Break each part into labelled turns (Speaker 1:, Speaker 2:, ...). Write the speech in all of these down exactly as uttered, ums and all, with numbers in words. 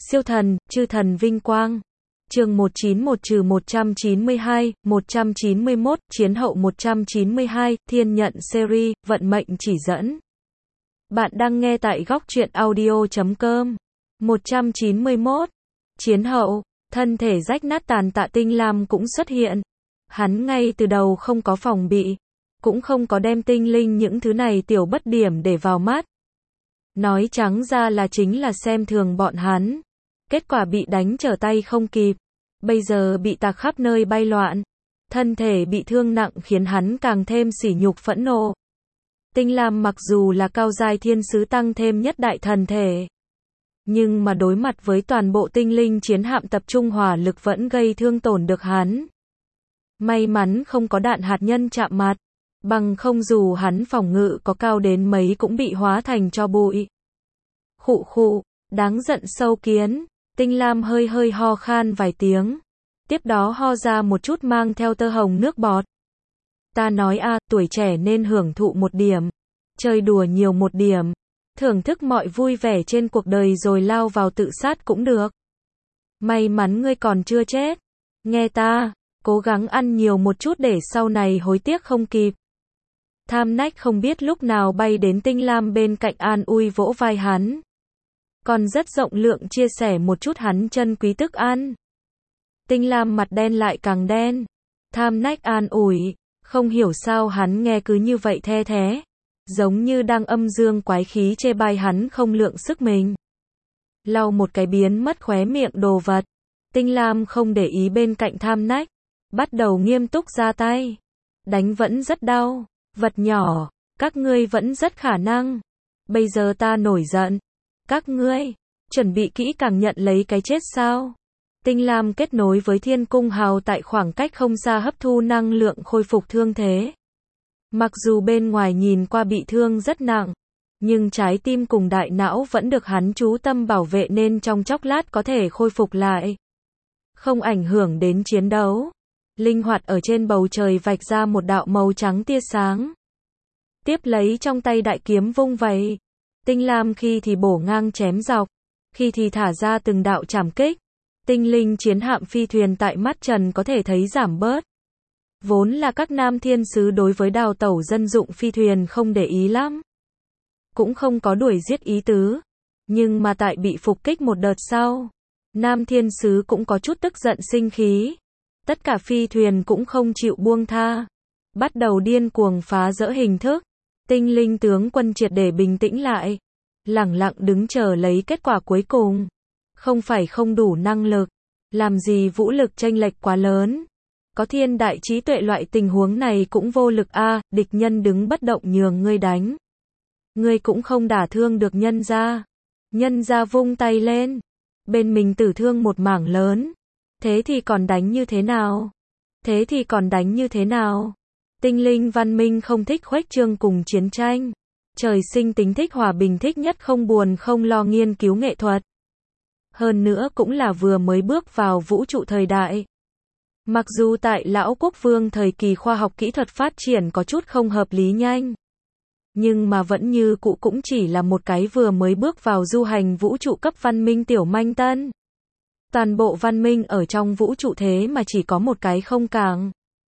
Speaker 1: Siêu thần, chư thần vinh quang. Chương một trăm chín mươi mốt trừ một trăm chín mươi hai, một trăm chín mươi mốt, chiến hậu một trăm chín mươi hai, thiên nhận series, vận mệnh chỉ dẫn. Bạn đang nghe tại góc truyện audio chấm com. một trăm chín mươi mốt. Chiến hậu, thân thể rách nát tàn tạ Tinh Lam cũng xuất hiện. Hắn ngay từ đầu không có phòng bị, cũng không có đem tinh linh những thứ này tiểu bất điểm để vào mắt. Nói trắng ra là chính là xem thường bọn hắn. Kết quả bị đánh trở tay không kịp. Bây giờ bị tạc khắp nơi bay loạn. Thân thể bị thương nặng khiến hắn càng thêm sỉ nhục phẫn nộ. Tinh Lam mặc dù là cao giai thiên sứ tăng thêm nhất đại thần thể, nhưng mà đối mặt với toàn bộ tinh linh chiến hạm tập trung hỏa lực vẫn gây thương tổn được hắn. May mắn không có đạn hạt nhân chạm mặt, bằng không dù hắn phòng ngự có cao đến mấy cũng bị hóa thành tro bụi. Khụ khụ, đáng giận sâu kiến. Tinh Lam hơi hơi ho khan vài tiếng, tiếp đó ho ra một chút mang theo tơ hồng nước bọt. Ta nói a, à, tuổi trẻ nên hưởng thụ một điểm, chơi đùa nhiều một điểm, thưởng thức mọi vui vẻ trên cuộc đời rồi lao vào tự sát cũng được. May mắn ngươi còn chưa chết. Nghe ta, cố gắng ăn nhiều một chút để sau này hối tiếc không kịp. Tham Nách không biết lúc nào bay đến Tinh Lam bên cạnh an ủi vỗ vai hắn. Còn rất rộng lượng chia sẻ một chút hắn chân quý thức ăn. Tinh Lam mặt đen lại càng đen. Tham Nách an ủi, không hiểu sao hắn nghe cứ như vậy the thế, giống như đang âm dương quái khí chê bai hắn không lượng sức mình. Lau một cái biến mất khóe miệng đồ vật. Tinh Lam không để ý bên cạnh Tham Nách, bắt đầu nghiêm túc ra tay. Đánh vẫn rất đau, vật nhỏ, các ngươi vẫn rất khả năng. Bây giờ ta nổi giận. Các ngươi, chuẩn bị kỹ càng nhận lấy cái chết sao? Tinh Lam kết nối với Thiên Cung Hào tại khoảng cách không xa hấp thu năng lượng khôi phục thương thế. Mặc dù bên ngoài nhìn qua bị thương rất nặng, nhưng trái tim cùng đại não vẫn được hắn chú tâm bảo vệ nên trong chốc lát có thể khôi phục lại. Không ảnh hưởng đến chiến đấu. Linh hoạt ở trên bầu trời vạch ra một đạo màu trắng tia sáng. Tiếp lấy trong tay đại kiếm vung vẩy. Tinh Lam khi thì bổ ngang chém dọc, khi thì thả ra từng đạo trảm kích. Tinh linh chiến hạm phi thuyền tại mắt trần có thể thấy giảm bớt. Vốn là các nam thiên sứ đối với đào tẩu dân dụng phi thuyền không để ý lắm, cũng không có đuổi giết ý tứ. Nhưng mà tại bị phục kích một đợt sau, nam thiên sứ cũng có chút tức giận sinh khí. Tất cả phi thuyền cũng không chịu buông tha, bắt đầu điên cuồng phá rỡ hình thức. Tinh linh tướng quân triệt để bình tĩnh lại, lẳng lặng đứng chờ lấy kết quả cuối cùng. Không phải không đủ năng lực, làm gì vũ lực chênh lệch quá lớn. Có thiên đại trí tuệ loại tình huống này cũng vô lực a, à, địch nhân đứng bất động nhường ngươi đánh. Ngươi cũng không đả thương được nhân gia. Nhân gia vung tay lên, bên mình tử thương một mảng lớn. Thế thì còn đánh như thế nào? Thế thì còn đánh như thế nào? Tinh linh văn minh không thích khuếch trương cùng chiến tranh. Trời sinh tính thích hòa bình, thích nhất không buồn không lo nghiên cứu nghệ thuật. Hơn nữa cũng là vừa mới bước vào vũ trụ thời đại. Mặc dù tại Lão Quốc Vương thời kỳ khoa học kỹ thuật phát triển có chút không hợp lý nhanh, nhưng mà vẫn như cũ cũng chỉ là một cái vừa mới bước vào du hành vũ trụ cấp văn minh tiểu manh tân. Toàn bộ văn minh ở trong vũ trụ thế mà chỉ có một cái không cảng.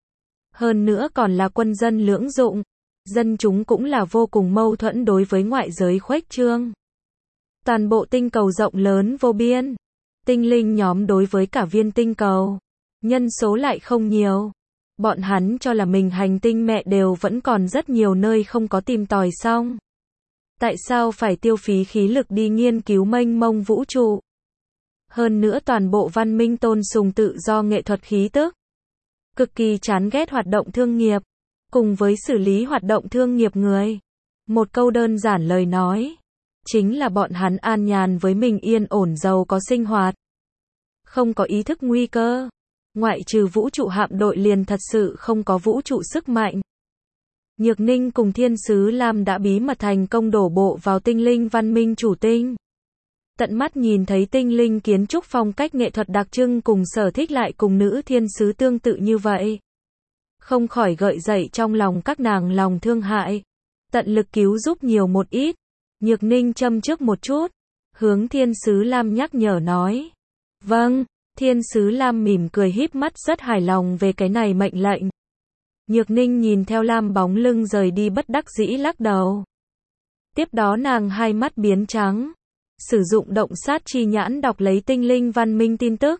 Speaker 1: Hơn nữa còn là quân dân lưỡng dụng. Dân chúng cũng là vô cùng mâu thuẫn đối với ngoại giới khuếch trương. Toàn bộ tinh cầu rộng lớn vô biên. Tinh linh nhóm đối với cả viên tinh cầu, nhân số lại không nhiều. Bọn hắn cho là mình hành tinh mẹ đều vẫn còn rất nhiều nơi không có tìm tòi xong. Tại sao phải tiêu phí khí lực đi nghiên cứu mênh mông vũ trụ? Hơn nữa toàn bộ văn minh tôn sùng tự do nghệ thuật khí tức. Cực kỳ chán ghét hoạt động thương nghiệp, cùng với xử lý hoạt động thương nghiệp người. Một câu đơn giản lời nói, chính là bọn hắn an nhàn với mình yên ổn giàu có sinh hoạt. Không có ý thức nguy cơ. Ngoại trừ vũ trụ hạm đội liền thật sự không có vũ trụ sức mạnh. Nhược Ninh cùng thiên sứ Lam đã bí mật thành công đổ bộ vào tinh linh văn minh chủ tinh. Tận mắt nhìn thấy tinh linh kiến trúc phong cách nghệ thuật đặc trưng cùng sở thích lại cùng nữ thiên sứ tương tự như vậy. Không khỏi gợi dậy trong lòng các nàng lòng thương hại. Tận lực cứu giúp nhiều một ít. Nhược Ninh châm trước một chút. Hướng Thiên Sứ Lam nhắc nhở nói. Vâng, Thiên Sứ Lam mỉm cười híp mắt rất hài lòng về cái này mệnh lệnh. Nhược Ninh nhìn theo Lam bóng lưng rời đi bất đắc dĩ lắc đầu. Tiếp đó nàng hai mắt biến trắng. Sử dụng động sát chi nhãn đọc lấy tinh linh văn minh tin tức.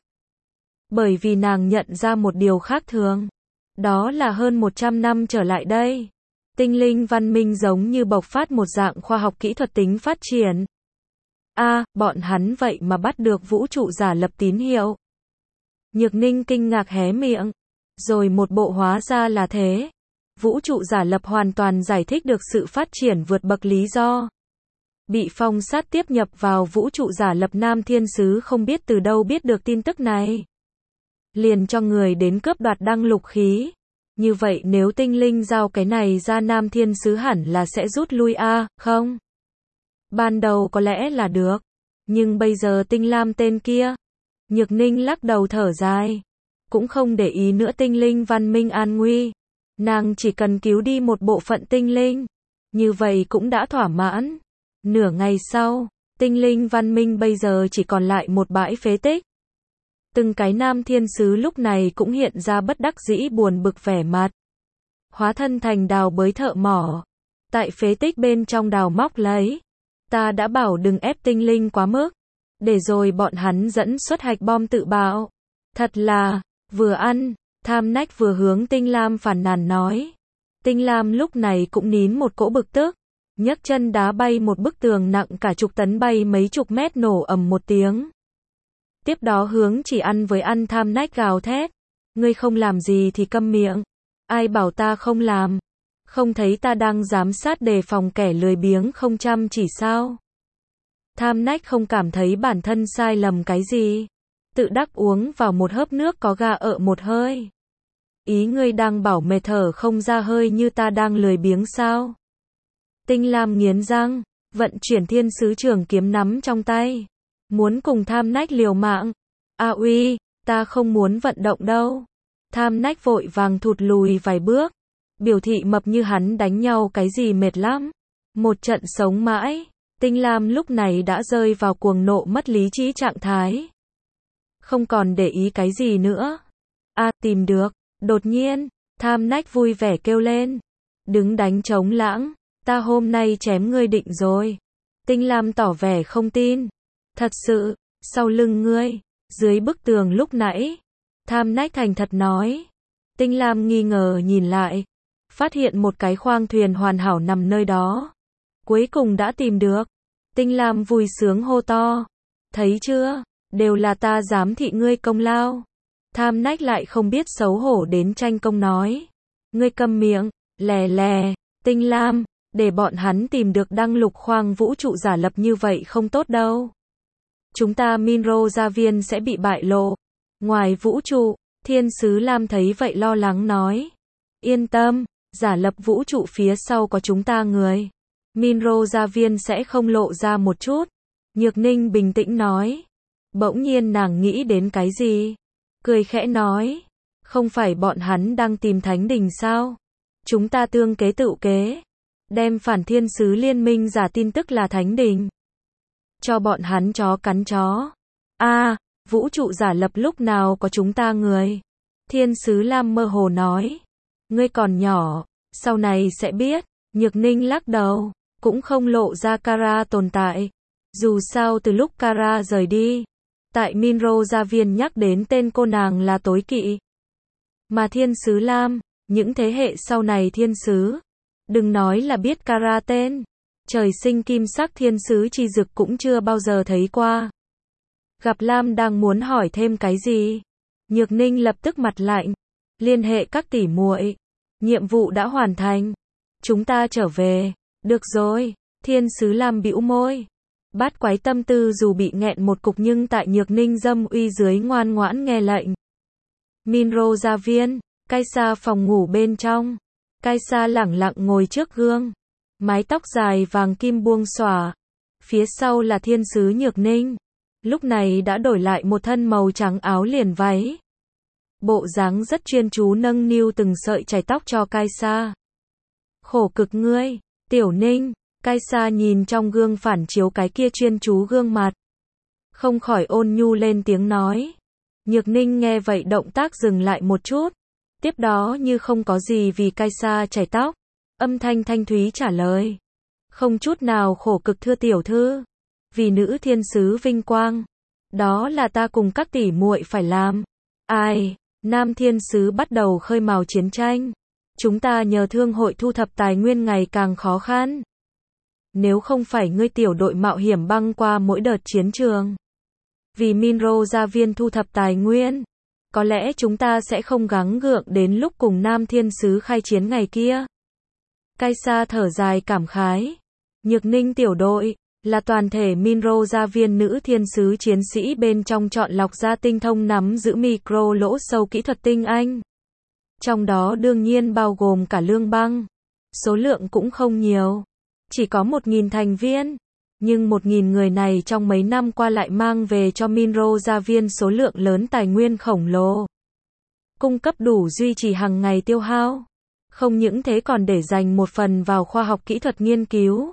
Speaker 1: Bởi vì nàng nhận ra một điều khác thường. Đó là hơn một trăm năm trở lại đây. Tinh linh văn minh giống như bộc phát một dạng khoa học kỹ thuật tính phát triển. A, à, bọn hắn vậy mà bắt được vũ trụ giả lập tín hiệu. Nhược Ninh kinh ngạc hé miệng. Rồi một bộ hóa ra là thế. Vũ trụ giả lập hoàn toàn giải thích được sự phát triển vượt bậc lý do. Bị phong sát tiếp nhập vào vũ trụ giả lập Nam Thiên Sứ không biết từ đâu biết được tin tức này. Liền cho người đến cướp đoạt đăng lục khí. Như vậy nếu tinh linh giao cái này ra Nam Thiên Sứ hẳn là sẽ rút lui a, à, không? Ban đầu có lẽ là được. Nhưng bây giờ tinh lam tên kia. Nhược Ninh lắc đầu thở dài. Cũng không để ý nữa tinh linh văn minh an nguy. Nàng chỉ cần cứu đi một bộ phận tinh linh. Như vậy cũng đã thỏa mãn. Nửa ngày sau, tinh linh văn minh bây giờ chỉ còn lại một bãi phế tích. Từng cái Nam Thiên Sứ lúc này cũng hiện ra bất đắc dĩ buồn bực vẻ mặt. Hóa thân thành đào bới thợ mỏ. Tại phế tích bên trong đào móc lấy. Ta đã bảo đừng ép tinh linh quá mức. Để rồi bọn hắn dẫn xuất hạch bom tự bạo. Thật là, vừa ăn, Tham Nách vừa hướng Tinh Lam phàn nàn nói. Tinh Lam lúc này cũng nín một cỗ bực tức. Nhấc chân đá bay một bức tường nặng cả chục tấn bay mấy chục mét nổ ầm một tiếng. Tiếp đó hướng chỉ ăn với ăn Tham Nách gào thét. Ngươi không làm gì thì câm miệng. Ai bảo ta không làm. Không thấy ta đang giám sát đề phòng kẻ lười biếng không chăm chỉ sao. Tham Nách không cảm thấy bản thân sai lầm cái gì. Tự đắc uống vào một hớp nước có ga ợ một hơi. Ý ngươi đang bảo mệt thở không ra hơi như ta đang lười biếng sao? Tinh Lam nghiến răng, vận chuyển thiên sứ trường kiếm nắm trong tay. Muốn cùng Tham Nách liều mạng. A uy, ta không muốn vận động đâu. Tham Nách vội vàng thụt lùi vài bước. Biểu thị mập như hắn đánh nhau cái gì mệt lắm. Một trận sống mãi. Tinh Lam lúc này đã rơi vào cuồng nộ mất lý trí trạng thái. Không còn để ý cái gì nữa. A, à, tìm được. Đột nhiên, Tham Nách vui vẻ kêu lên. Đứng đánh trống lãng. Ta hôm nay chém ngươi định rồi. Tinh Lam tỏ vẻ không tin. Thật sự, sau lưng ngươi, dưới bức tường lúc nãy. Tham Nách thành thật nói. Tinh Lam nghi ngờ nhìn lại. Phát hiện một cái khoang thuyền hoàn hảo nằm nơi đó. Cuối cùng đã tìm được. Tinh Lam vui sướng hô to. Thấy chưa, đều là ta giám thị ngươi công lao. Tham Nách lại không biết xấu hổ đến tranh công nói. Ngươi câm miệng, lè lè, Tinh Lam, để bọn hắn tìm được đăng lục khoang vũ trụ giả lập như vậy không tốt đâu. Chúng ta Minro gia viên sẽ bị bại lộ. Ngoài vũ trụ, Thiên Sứ Lam thấy vậy lo lắng nói. Yên tâm, giả lập vũ trụ phía sau có chúng ta người. Minro gia viên sẽ không lộ ra một chút. Nhược Ninh bình tĩnh nói. Bỗng nhiên nàng nghĩ đến cái gì? Cười khẽ nói. Không phải bọn hắn đang tìm thánh đình sao? Chúng ta tương kế tự kế. Đem phản thiên sứ liên minh giả tin tức là thánh đình. Cho bọn hắn chó cắn chó. A, à, vũ trụ giả lập lúc nào có chúng ta người? Thiên sứ Lam mơ hồ nói. Ngươi còn nhỏ, sau này sẽ biết. Nhược Ninh lắc đầu. Cũng không lộ ra Kara tồn tại. Dù sao từ lúc Kara rời đi, tại Minro gia viên nhắc đến tên cô nàng là tối kỵ. Mà Thiên Sứ Lam, những thế hệ sau này thiên sứ, đừng nói là biết Kara tên, trời sinh kim sắc thiên sứ chi dực cũng chưa bao giờ thấy qua. Gặp Lam đang muốn hỏi thêm cái gì, Nhược Ninh lập tức mặt lạnh, liên hệ các tỷ muội, nhiệm vụ đã hoàn thành, chúng ta trở về. Được rồi, Thiên Sứ Lam bĩu môi. Bát quái tâm tư dù bị nghẹn một cục nhưng tại Nhược Ninh dâm uy dưới ngoan ngoãn nghe lệnh. Minro gia viên, Kaisa phòng ngủ bên trong. Kaisa lẳng lặng ngồi trước gương. Mái tóc dài vàng kim buông xõa. Phía sau là Thiên Sứ Nhược Ninh. Lúc này đã đổi lại một thân màu trắng áo liền váy. Bộ dáng rất chuyên chú nâng niu từng sợi chải tóc cho Kaisa. Khổ cực ngươi. Tiểu Ninh, Kaisa nhìn trong gương phản chiếu cái kia chuyên chú gương mặt. Không khỏi ôn nhu lên tiếng nói. Nhược Ninh nghe vậy động tác dừng lại một chút. Tiếp đó như không có gì vì Kaisa chải tóc. Âm thanh thanh thúy trả lời. Không chút nào khổ cực thưa tiểu thư. Vì nữ thiên sứ vinh quang. Đó là ta cùng các tỷ muội phải làm. Ai, nam thiên sứ bắt đầu khơi mào chiến tranh. Chúng ta nhờ thương hội thu thập tài nguyên ngày càng khó khăn. Nếu không phải ngươi tiểu đội mạo hiểm băng qua mỗi đợt chiến trường. Vì Minro gia viên thu thập tài nguyên. Có lẽ chúng ta sẽ không gắng gượng đến lúc cùng nam thiên sứ khai chiến ngày kia. Kaisa thở dài cảm khái. Nhược Ninh tiểu đội, là toàn thể Minro gia viên nữ thiên sứ chiến sĩ bên trong chọn lọc ra tinh thông nắm giữ micro lỗ sâu kỹ thuật tinh anh. Trong đó đương nhiên bao gồm cả Lương Băng. Số lượng cũng không nhiều. Chỉ có một nghìn thành viên. Nhưng một nghìn người này trong mấy năm qua lại mang về cho Minro gia viên số lượng lớn tài nguyên khổng lồ. Cung cấp đủ duy trì hàng ngày tiêu hao. Không những thế còn để dành một phần vào khoa học kỹ thuật nghiên cứu.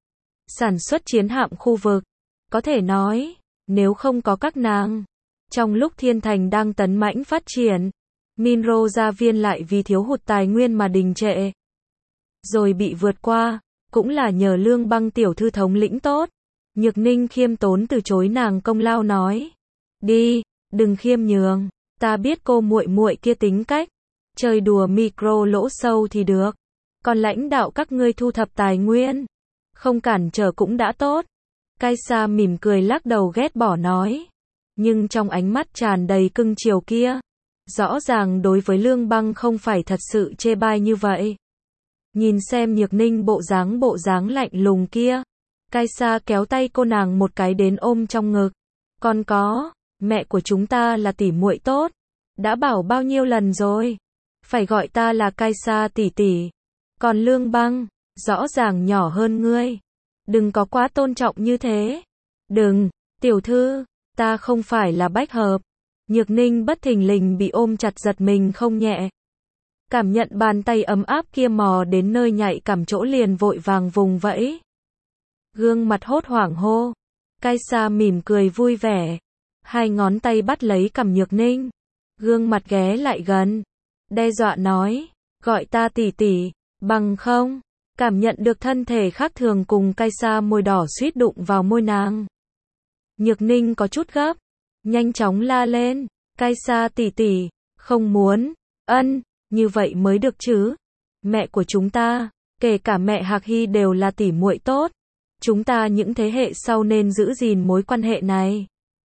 Speaker 1: Sản xuất chiến hạm khu vực. Có thể nói, nếu không có các nàng. Trong lúc thiên thành đang tấn mãnh phát triển. Minro gia viên lại vì thiếu hụt tài nguyên mà đình trệ. Rồi bị vượt qua. Cũng là nhờ Lương Băng tiểu thư thống lĩnh tốt. Nhược Ninh khiêm tốn từ chối nàng công lao nói. Đi, đừng khiêm nhường. Ta biết cô muội muội kia tính cách. Chơi đùa micro lỗ sâu thì được. Còn lãnh đạo các ngươi thu thập tài nguyên. Không cản trở cũng đã tốt. Kaisa mỉm cười lắc đầu ghét bỏ nói. Nhưng trong ánh mắt tràn đầy cưng chiều kia. Rõ ràng đối với Lương Băng không phải thật sự chê bai như vậy. Nhìn xem Nhược Ninh bộ dáng bộ dáng lạnh lùng kia. Kaisa kéo tay cô nàng một cái đến ôm trong ngực. Còn có, mẹ của chúng ta là tỷ muội tốt. Đã bảo bao nhiêu lần rồi. Phải gọi ta là Kaisa tỷ tỷ. Còn Lương Băng, rõ ràng nhỏ hơn ngươi. Đừng có quá tôn trọng như thế. Đừng, tiểu thư, ta không phải là bách hợp. Nhược Ninh bất thình lình bị ôm chặt giật mình không nhẹ. Cảm nhận bàn tay ấm áp kia mò đến nơi nhạy cảm chỗ liền vội vàng vùng vẫy. Gương mặt hốt hoảng hô. Kaisa mỉm cười vui vẻ. Hai ngón tay bắt lấy cằm Nhược Ninh. Gương mặt ghé lại gần. Đe dọa nói. Gọi ta tỷ tỷ, bằng không. Cảm nhận được thân thể khác thường cùng Kaisa môi đỏ suýt đụng vào môi nàng. Nhược Ninh có chút gấp. Nhanh chóng la lên. Kaisa tỷ tỷ, không muốn. Ân. Như vậy mới được chứ. Mẹ của chúng ta, kể cả mẹ Hạc Hy đều là tỷ muội tốt. Chúng ta những thế hệ sau nên giữ gìn mối quan hệ này.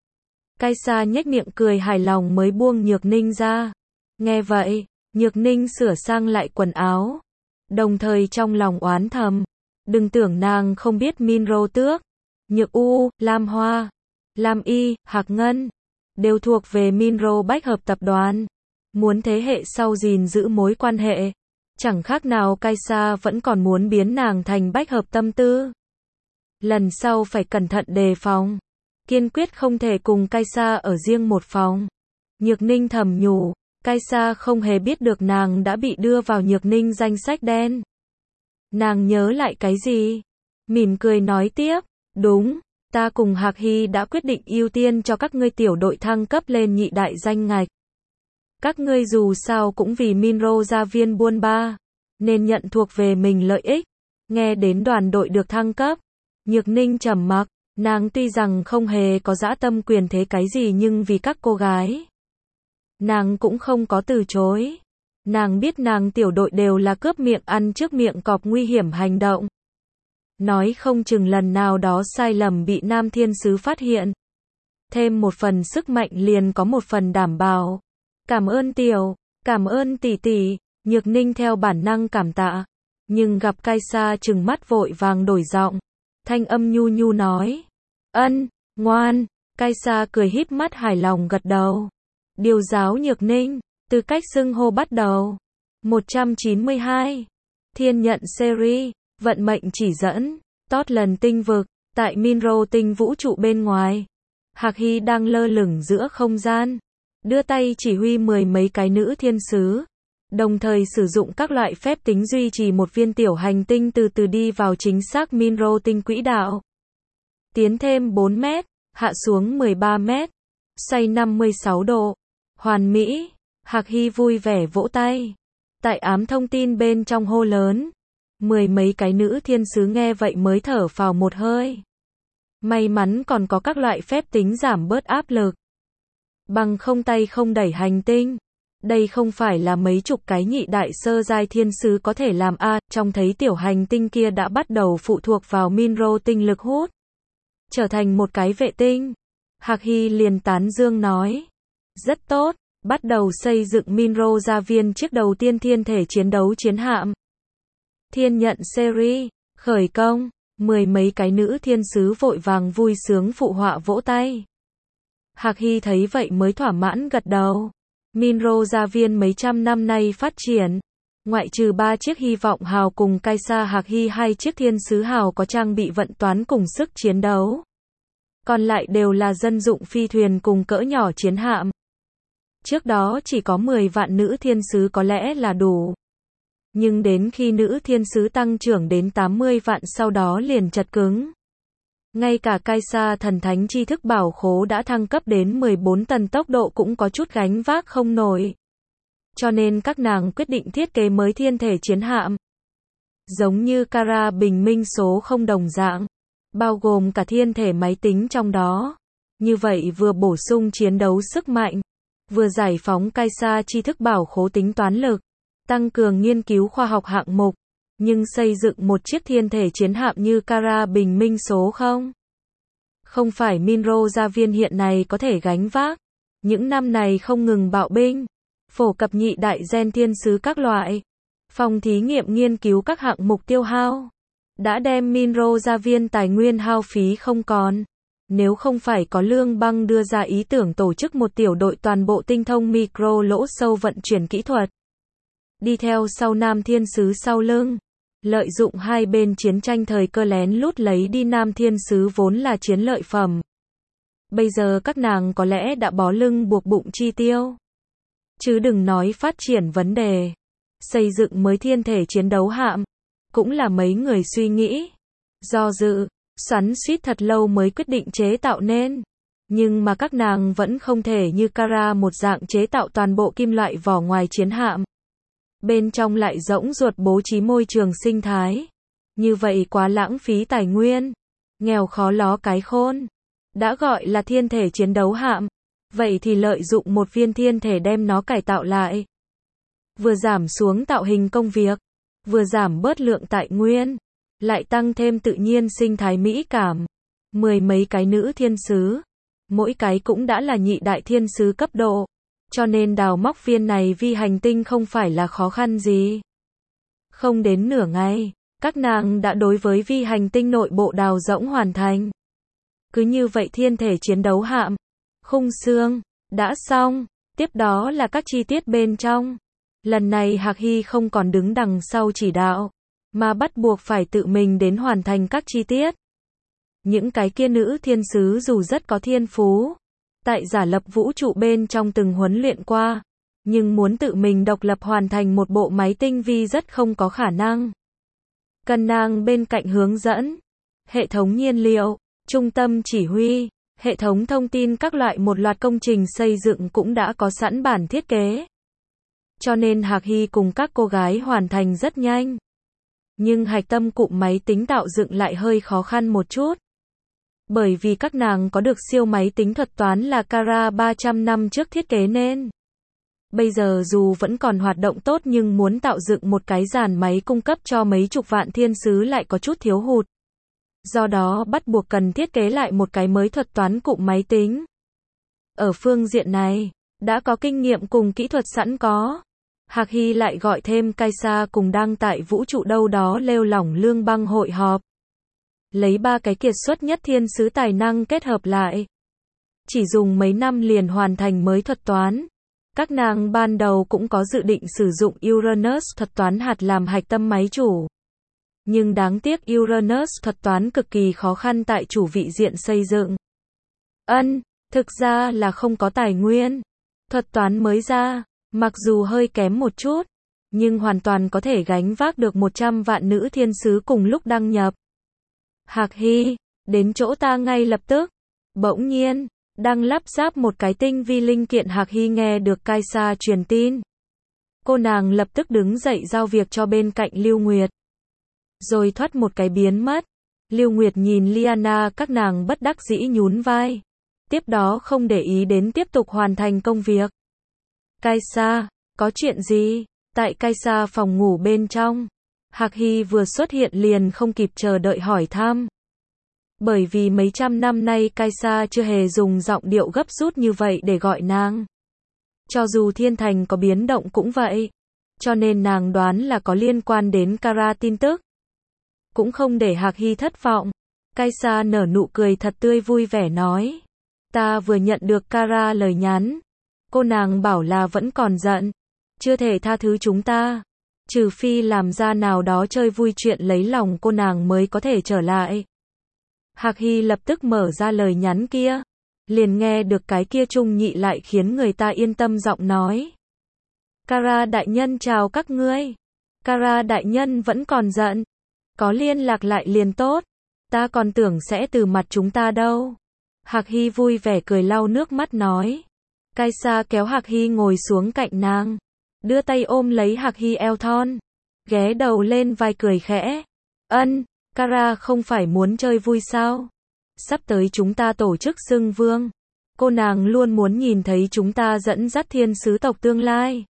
Speaker 1: Kaisa nhếch miệng cười hài lòng mới buông Nhược Ninh ra. Nghe vậy, Nhược Ninh sửa sang lại quần áo. Đồng thời trong lòng oán thầm. Đừng tưởng nàng không biết Minro Tước, Nhược U, Lam Hoa, Lam Y, Hạc Ngân. Đều thuộc về Minro Bách Hợp tập đoàn. Muốn thế hệ sau gìn giữ mối quan hệ. Chẳng khác nào Kaisa vẫn còn muốn biến nàng thành bách hợp tâm tư. Lần sau phải cẩn thận đề phòng. Kiên quyết không thể cùng Kaisa ở riêng một phòng. Nhược Ninh thầm nhủ. Kaisa không hề biết được nàng đã bị đưa vào Nhược Ninh danh sách đen. Nàng nhớ lại cái gì? Mỉm cười nói tiếp. Đúng, ta cùng Hạc Hy đã quyết định ưu tiên cho các ngươi tiểu đội thăng cấp lên nhị đại danh ngạch. Các ngươi dù sao cũng vì Minro gia viên buôn ba, nên nhận thuộc về mình lợi ích. Nghe đến đoàn đội được thăng cấp, Nhược Ninh trầm mặc, nàng tuy rằng không hề có dã tâm quyền thế cái gì nhưng vì các cô gái, nàng cũng không có từ chối. Nàng biết nàng tiểu đội đều là cướp miệng ăn trước miệng cọp nguy hiểm hành động. Nói không chừng lần nào đó sai lầm bị Nam Thiên Sứ phát hiện. Thêm một phần sức mạnh liền có một phần đảm bảo. Cảm ơn tiểu, cảm ơn tỷ tỷ. Nhược Ninh theo bản năng cảm tạ. Nhưng gặp Kaisa trừng mắt vội vàng đổi giọng. Thanh âm nhu nhu nói. Ân, ngoan. Kaisa cười híp mắt hài lòng gật đầu. Điều giáo Nhược Ninh, từ cách xưng hô bắt đầu. một trăm chín mươi hai. Thiên nhận series, vận mệnh chỉ dẫn, tót lần tinh vực, tại Minro tinh vũ trụ bên ngoài. Hạc Hy đang lơ lửng giữa không gian. Đưa tay chỉ huy mười mấy cái nữ thiên sứ. đồng thời sử dụng các loại phép tính duy trì một viên tiểu hành tinh từ từ đi vào chính xác Monroe tinh quỹ đạo. Tiến thêm bốn mét, hạ xuống mười ba mét, xoay năm mươi sáu độ. Hoàn mỹ, Hạc Hy vui vẻ vỗ tay. Tại ám thông tin bên trong hô lớn. Mười mấy cái nữ thiên sứ nghe vậy mới thở phào một hơi. May mắn còn có các loại phép tính giảm bớt áp lực. Bằng không tay không đẩy hành tinh. Đây không phải là mấy chục cái nhị đại sơ giai thiên sứ có thể làm a, à, trông thấy tiểu hành tinh kia đã bắt đầu phụ thuộc vào Monroe tinh lực hút. Trở thành một cái vệ tinh. Hạc Hy liền tán dương nói. Rất tốt, bắt đầu xây dựng Monroe gia viên chiếc đầu tiên thiên thể chiến đấu chiến hạm. Thiên nhận series, khởi công, mười mấy cái nữ thiên sứ vội vàng vui sướng phụ họa vỗ tay. Hạc Hy thấy vậy mới thỏa mãn gật đầu. Monroe gia viên mấy trăm năm nay phát triển. Ngoại trừ ba chiếc hy vọng hào cùng Kaisa Hạc Hy hai chiếc thiên sứ hào có trang bị vận toán cùng sức chiến đấu. Còn lại đều là dân dụng phi thuyền cùng cỡ nhỏ chiến hạm. Trước đó chỉ có mười vạn nữ thiên sứ có lẽ là đủ. Nhưng đến khi nữ thiên sứ tăng trưởng đến tám mươi vạn sau đó liền chật cứng. Ngay cả Kaisa thần thánh tri thức bảo khố đã thăng cấp đến mười bốn tầng tốc độ cũng có chút gánh vác không nổi. Cho nên các nàng quyết định thiết kế mới thiên thể chiến hạm. Giống như Kara bình minh số không đồng dạng. Bao gồm cả thiên thể máy tính trong đó. Như vậy vừa bổ sung chiến đấu sức mạnh. Vừa giải phóng Kaisa tri thức bảo khố tính toán lực. Tăng cường nghiên cứu khoa học hạng mục. Nhưng xây dựng một chiếc thiên thể chiến hạm như Kara bình minh số không. Không phải Monroe gia viên hiện này có thể gánh vác. Những năm này không ngừng bạo binh. Phổ cập nhị đại gen thiên sứ các loại. Phòng thí nghiệm nghiên cứu các hạng mục tiêu hao. Đã đem Monroe gia viên tài nguyên hao phí không còn. Nếu không phải có Lương Băng đưa ra ý tưởng tổ chức một tiểu đội toàn bộ tinh thông micro lỗ sâu vận chuyển kỹ thuật. Đi theo sau Nam Thiên Sứ sau lưng. Lợi dụng hai bên chiến tranh thời cơ lén lút lấy đi Nam Thiên Sứ vốn là chiến lợi phẩm. Bây giờ các nàng có lẽ đã bó lưng buộc bụng chi tiêu. Chứ đừng nói phát triển vấn đề. Xây dựng mới thiên thể chiến đấu hạm. Cũng là mấy người suy nghĩ. Do dự, xoắn suýt thật lâu mới quyết định chế tạo nên. Nhưng mà các nàng vẫn không thể như Kara một dạng chế tạo toàn bộ kim loại vỏ ngoài chiến hạm. Bên trong lại rỗng ruột bố trí môi trường sinh thái. Như vậy quá lãng phí tài nguyên. Nghèo khó ló cái khôn. Đã gọi là thiên thể chiến đấu hạm. Vậy thì lợi dụng một viên thiên thể đem nó cải tạo lại. Vừa giảm xuống tạo hình công việc. Vừa giảm bớt lượng tài nguyên. Lại tăng thêm tự nhiên sinh thái mỹ cảm. Mười mấy cái nữ thiên sứ. Mỗi cái cũng đã là nhị đại thiên sứ cấp độ. Cho nên đào móc viên này vi hành tinh không phải là khó khăn gì. Không đến nửa ngày, các nàng đã đối với vi hành tinh nội bộ đào rỗng hoàn thành. Cứ như vậy thiên thể chiến đấu hạm, khung xương, đã xong. Tiếp đó là các chi tiết bên trong. Lần này Hạc Hy không còn đứng đằng sau chỉ đạo, mà bắt buộc phải tự mình đến hoàn thành các chi tiết. Những cái kia nữ thiên sứ dù rất có thiên phú. Tại giả lập vũ trụ bên trong từng huấn luyện qua, nhưng muốn tự mình độc lập hoàn thành một bộ máy tinh vi rất không có khả năng. Cần nàng bên cạnh hướng dẫn, hệ thống nhiên liệu, trung tâm chỉ huy, hệ thống thông tin các loại một loạt công trình xây dựng cũng đã có sẵn bản thiết kế. Cho nên Hạc Hy cùng các cô gái hoàn thành rất nhanh. Nhưng hạch tâm cụm máy tính tạo dựng lại hơi khó khăn một chút. Bởi vì các nàng có được siêu máy tính thuật toán là Kara ba trăm năm trước thiết kế nên. Bây giờ dù vẫn còn hoạt động tốt nhưng muốn tạo dựng một cái dàn máy cung cấp cho mấy chục vạn thiên sứ lại có chút thiếu hụt. Do đó bắt buộc cần thiết kế lại một cái mới thuật toán cụm máy tính. Ở phương diện này, đã có kinh nghiệm cùng kỹ thuật sẵn có. Hạc Hy lại gọi thêm Kaisa cùng đang tại vũ trụ đâu đó lêu lỏng Lương Băng hội họp. Lấy ba cái kiệt xuất nhất thiên sứ tài năng kết hợp lại. Chỉ dùng mấy năm liền hoàn thành mới thuật toán. Các nàng ban đầu cũng có dự định sử dụng Uranus thuật toán hạt làm hạch tâm máy chủ. Nhưng đáng tiếc Uranus thuật toán cực kỳ khó khăn tại chủ vị diện xây dựng. Ân, thực ra là không có tài nguyên. Thuật toán mới ra, mặc dù hơi kém một chút, nhưng hoàn toàn có thể gánh vác được một trăm vạn nữ thiên sứ cùng lúc đăng nhập. Hạc Hy, đến chỗ ta ngay lập tức. Bỗng nhiên, đang lắp ráp một cái tinh vi linh kiện, Hạc Hy nghe được Kaisa truyền tin. Cô nàng lập tức đứng dậy giao việc cho bên cạnh Lưu Nguyệt. Rồi thoát một cái biến mất. Lưu Nguyệt nhìn Liana, các nàng bất đắc dĩ nhún vai. Tiếp đó không để ý đến tiếp tục hoàn thành công việc. Kaisa, có chuyện gì? Tại Kaisa phòng ngủ bên trong, Hạc Hy vừa xuất hiện liền không kịp chờ đợi hỏi thăm. Bởi vì mấy trăm năm nay Kaisa chưa hề dùng giọng điệu gấp rút như vậy để gọi nàng. Cho dù thiên thành có biến động cũng vậy. Cho nên nàng đoán là có liên quan đến Kara tin tức. Cũng không để Hạc Hy thất vọng. Kaisa nở nụ cười thật tươi vui vẻ nói. Ta vừa nhận được Kara lời nhắn. Cô nàng bảo là vẫn còn giận. Chưa thể tha thứ chúng ta. Trừ phi làm ra nào đó chơi vui chuyện lấy lòng cô nàng mới có thể trở lại. Hạc Hy lập tức mở ra lời nhắn kia. Liền nghe được cái kia trung nhị lại khiến người ta yên tâm giọng nói. Kara đại nhân chào các ngươi. Kara đại nhân vẫn còn giận. Có liên lạc lại liền tốt. Ta còn tưởng sẽ từ mặt chúng ta đâu. Hạc Hy vui vẻ cười lau nước mắt nói. Kaisa kéo Hạc Hy ngồi xuống cạnh nàng. Đưa tay ôm lấy Hạc Hy eo thon. Ghé đầu lên vai cười khẽ. Ân, Kara không phải muốn chơi vui sao? Sắp tới chúng ta tổ chức xưng vương. Cô nàng luôn muốn nhìn thấy chúng ta dẫn dắt thiên sứ tộc tương lai.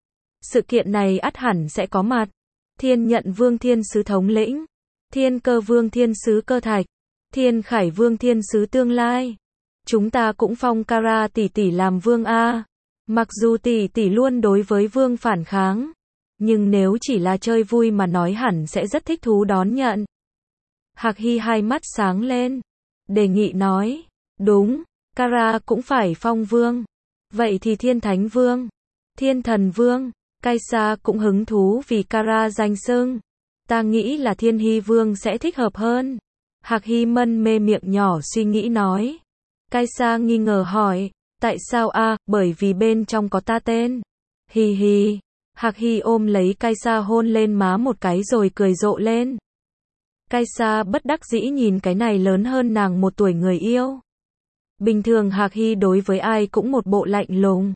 Speaker 1: Sự kiện này ắt hẳn sẽ có mặt. Thiên nhận vương thiên sứ thống lĩnh. Thiên cơ vương thiên sứ cơ thạch. Thiên khải vương thiên sứ tương lai. Chúng ta cũng phong Kara tỷ tỷ làm vương a. Mặc dù tỷ tỷ luôn đối với vương phản kháng. Nhưng nếu chỉ là chơi vui mà nói hẳn sẽ rất thích thú đón nhận. Hạc Hy hai mắt sáng lên. Đề nghị nói. Đúng, Kara cũng phải phong vương. Vậy thì thiên thánh vương. Thiên thần vương. Kaisa cũng hứng thú vì Kara danh xưng. Ta nghĩ là thiên hy vương sẽ thích hợp hơn. Hạc Hy mân mê miệng nhỏ suy nghĩ nói. Kaisa nghi ngờ hỏi. Tại sao a? À, bởi vì bên trong có ta tên. Hi hi. Hạc Hy ôm lấy Kaisa hôn lên má một cái rồi cười rộ lên. Kaisa bất đắc dĩ nhìn cái này lớn hơn nàng một tuổi người yêu. Bình thường Hạc Hy đối với ai cũng một bộ lạnh lùng.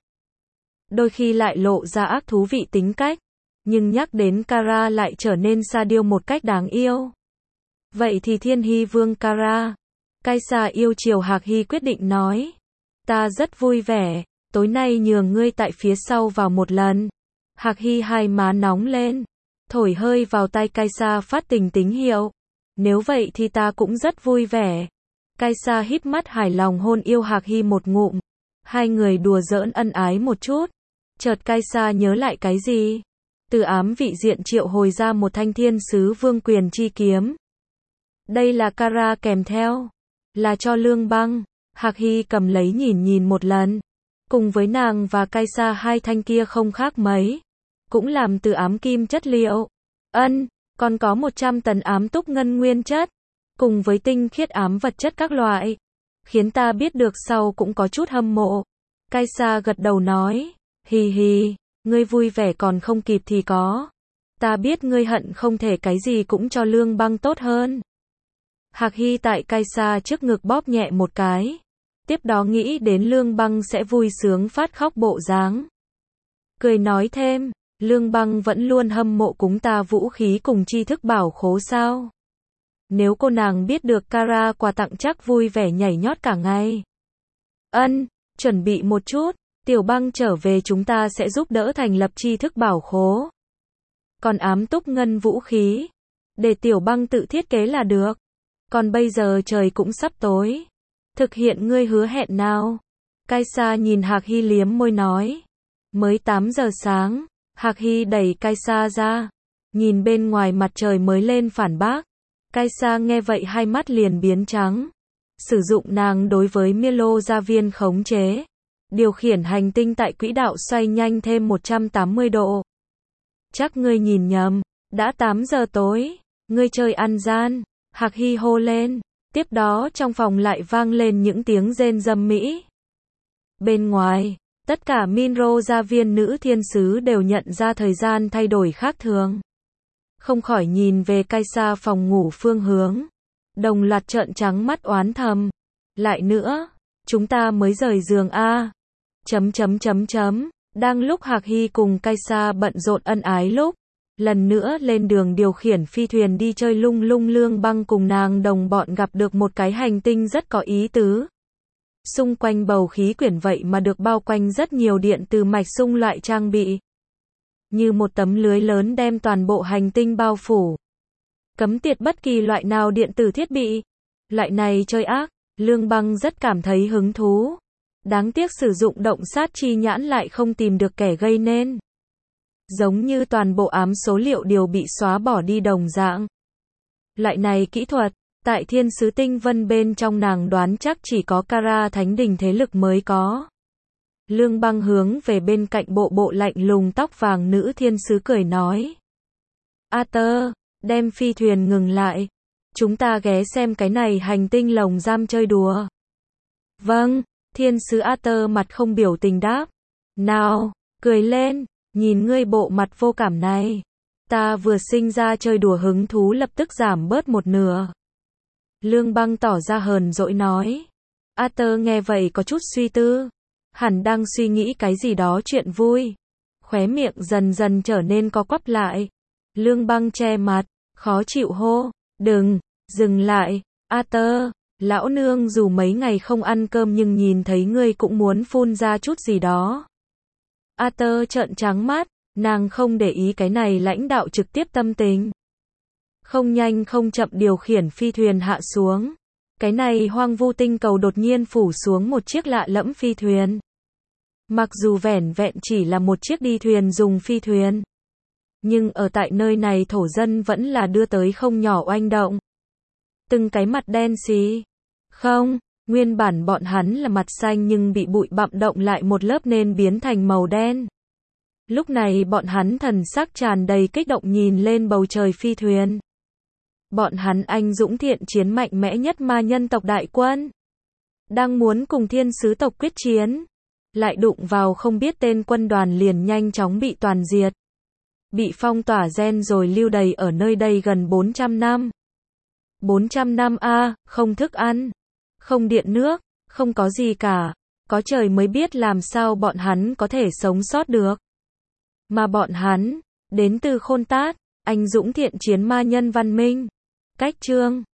Speaker 1: Đôi khi lại lộ ra ác thú vị tính cách. Nhưng nhắc đến Kara lại trở nên sa điêu một cách đáng yêu. Vậy thì thiên hy vương Kara. Kaisa yêu chiều Hạc Hy quyết định nói. Ta rất vui vẻ, tối nay nhường ngươi tại phía sau vào một lần. Hạc Hy hai má nóng lên. Thổi hơi vào tay Kaisa phát tình tín hiệu. Nếu vậy thì ta cũng rất vui vẻ. Kaisa híp mắt hài lòng hôn yêu Hạc Hy một ngụm. Hai người đùa giỡn ân ái một chút. Chợt Kaisa nhớ lại cái gì? Từ ám vị diện triệu hồi ra một thanh thiên sứ vương quyền chi kiếm. Đây là Kara kèm theo. Là cho Lương Băng. Hạc Hy cầm lấy nhìn nhìn một lần. Cùng với nàng và Kaisa hai thanh kia không khác mấy. Cũng làm từ ám kim chất liệu. Ân, còn có một trăm tấn ám túc ngân nguyên chất. Cùng với tinh khiết ám vật chất các loại. Khiến ta biết được sau cũng có chút hâm mộ. Kaisa gật đầu nói. Hì hì, ngươi vui vẻ còn không kịp thì có. Ta biết ngươi hận không thể cái gì cũng cho Lương Băng tốt hơn. Hạc Hy tại Kaisa trước ngực bóp nhẹ một cái. Tiếp đó nghĩ đến Lương Băng sẽ vui sướng phát khóc bộ dáng. Cười nói thêm, Lương Băng vẫn luôn hâm mộ cúng ta vũ khí cùng tri thức bảo khố sao. Nếu cô nàng biết được Kara quà tặng chắc vui vẻ nhảy nhót cả ngày. Ân, chuẩn bị một chút, Tiểu Băng trở về chúng ta sẽ giúp đỡ thành lập tri thức bảo khố. Còn ám túc ngân vũ khí, để Tiểu Băng tự thiết kế là được. Còn bây giờ trời cũng sắp tối. Thực hiện ngươi hứa hẹn nào? Kaisa nhìn Hạc Hy liếm môi nói. Mới tám giờ sáng, Hạc Hy đẩy Kaisa ra. Nhìn bên ngoài mặt trời mới lên phản bác. Kaisa nghe vậy hai mắt liền biến trắng. Sử dụng nàng đối với Milo gia viên khống chế. Điều khiển hành tinh tại quỹ đạo xoay nhanh thêm một trăm tám mươi độ. Chắc ngươi nhìn nhầm, đã tám giờ tối, ngươi chơi ăn gian. Hạc Hy hô lên. Tiếp đó trong phòng lại vang lên những tiếng rên râm mỹ. Bên ngoài, Tất cả Minro gia viên nữ thiên sứ đều nhận ra thời gian thay đổi khác thường. Không khỏi nhìn về Kaisa phòng ngủ phương hướng. Đồng loạt trợn trắng mắt oán thầm. Lại nữa, chúng ta mới rời giường a. Chấm chấm chấm chấm. Đang lúc Hạc Hy cùng Kaisa bận rộn ân ái lúc, lần nữa lên đường điều khiển phi thuyền đi chơi lung lung Lương Băng cùng nàng đồng bọn gặp được một cái hành tinh rất có ý tứ. Xung quanh bầu khí quyển vậy mà được bao quanh rất nhiều điện từ mạch sung loại trang bị. Như một tấm lưới lớn đem toàn bộ hành tinh bao phủ. Cấm tiệt bất kỳ loại nào điện tử thiết bị. Loại này chơi ác, Lương Băng rất cảm thấy hứng thú. Đáng tiếc sử dụng động sát chi nhãn lại không tìm được kẻ gây nên. Giống như toàn bộ ám số liệu đều bị xóa bỏ đi đồng dạng. Loại này kỹ thuật, tại thiên sứ tinh vân bên trong nàng đoán chắc chỉ có Kara thánh đình thế lực mới có. Lương Băng hướng về bên cạnh bộ bộ lạnh lùng tóc vàng nữ thiên sứ cười nói. Arthur, đem phi thuyền ngừng lại. Chúng ta ghé xem cái này hành tinh lồng giam chơi đùa. Vâng, thiên sứ Arthur mặt không biểu tình đáp. Nào, cười lên, nhìn ngươi bộ mặt vô cảm này. Ta vừa sinh ra chơi đùa hứng thú lập tức giảm bớt một nửa. Lương Băng tỏ ra hờn dỗi nói. Arthur nghe vậy có chút suy tư. Hẳn đang suy nghĩ cái gì đó chuyện vui. Khóe miệng dần dần trở nên co quắp lại. Lương Băng che mặt, khó chịu hô. Đừng, dừng lại, Arthur. Lão nương dù mấy ngày không ăn cơm nhưng nhìn thấy ngươi cũng muốn phun ra chút gì đó. Arthur trợn trắng mắt, nàng không để ý cái này lãnh đạo trực tiếp tâm tình. Không nhanh không chậm điều khiển phi thuyền hạ xuống. Cái này hoang vu tinh cầu đột nhiên phủ xuống một chiếc lạ lẫm phi thuyền. Mặc dù vẻn vẹn chỉ là một chiếc đi thuyền dùng phi thuyền. Nhưng ở tại nơi này thổ dân vẫn là đưa tới không nhỏ oanh động. Từng cái mặt đen xí. Không, nguyên bản bọn hắn là mặt xanh nhưng bị bụi bặm động lại một lớp nên biến thành màu đen. Lúc này bọn hắn thần sắc tràn đầy kích động nhìn lên bầu trời phi thuyền. Bọn hắn anh dũng thiện chiến mạnh mẽ nhất ma nhân tộc đại quân. Đang muốn cùng thiên sứ tộc quyết chiến. Lại đụng vào không biết tên quân đoàn liền nhanh chóng bị toàn diệt. Bị phong tỏa gen rồi lưu đày ở nơi đây gần bốn trăm năm. bốn trăm năm a, không thức ăn, không điện nước, không có gì cả. Có trời mới biết làm sao bọn hắn có thể sống sót được. Mà bọn hắn, đến từ Khôn Tát, anh dũng thiện chiến ma nhân văn minh. Cách chương